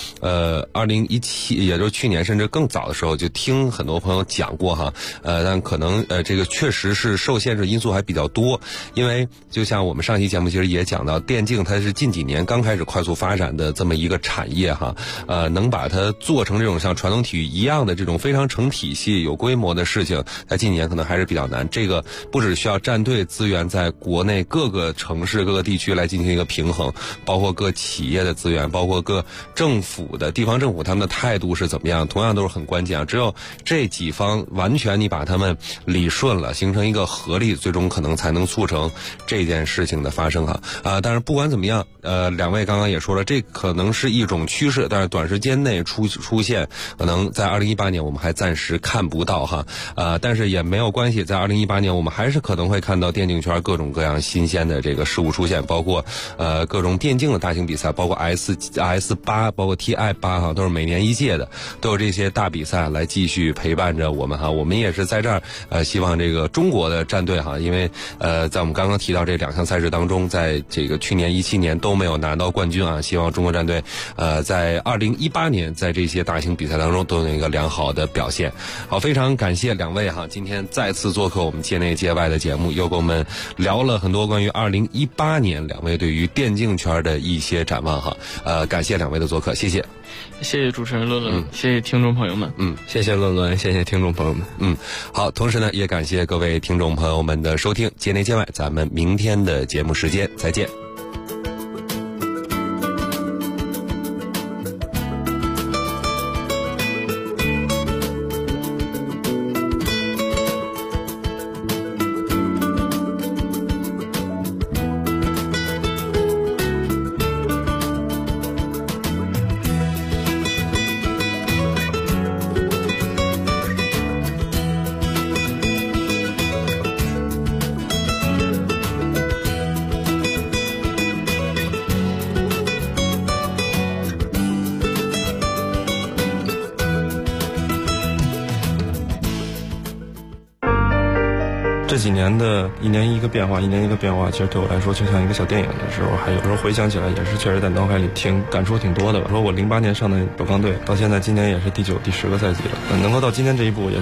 2017，也就是去年甚至更早的时候就听很多朋友讲过哈。但可能这个确实是受限制因素还比较多，因为就像我们上期节目其实也讲到，电竞它是近几年刚开始快速发展的这么一个产业哈。能把它做成这种像传统体育一样的这种非常成体系、有规模的事情，在近年可能还是比较难。这个不只需要战队资源在国内各个城市、各个地区来进行一个平衡，包括各企业的资源，包括各政府的地方政府他们的态度是怎么样，同样都是很关键啊。只有这几方完全你把他们理顺了，形成一个合力，最终可能才能促成这件事情的发生哈。但是不管怎么样，两位刚刚也说了，这可能是一种趋势，但是短时间内出现，可能在2018年我们还暂时看不到哈，但是也没有关系，在2018年我们还是可能会看到电竞圈各种各样新鲜的这个事物出现，包括各种电竞的大型比赛，包括 S8， 包括 TI8 哈，都是每年一届的，都有这些大比赛来继续陪伴着我们哈。我们也是在这儿希望这个中国的战队哈，因为在我们刚刚提到这两项赛事当中，在这个去年17年都没有拿到冠军啊，希望中国战队在2018年在这些大型比赛当中都有一个良好的表现。好，非常感谢两位哈，今天再次做客我们界内界外的节目，又跟我们聊了很多关于2018年两位对于电竞圈的一些展望哈。感谢两位的做客，谢谢。 谢谢主持人论论，谢谢听众朋友们。 谢谢论论，谢谢听众朋友们。 好，同时呢，也感谢各位听众朋友们的收听，界内界外，咱们明天的节目时间再见。 这几年的一年一个变化，其实对我来说就像一个小电影的时候，还有时候回想起来也是确实在脑海里感触挺多的吧。说我08年上的首钢队，到现在今年也是第9、第10个赛季了，能够到今天这一步也是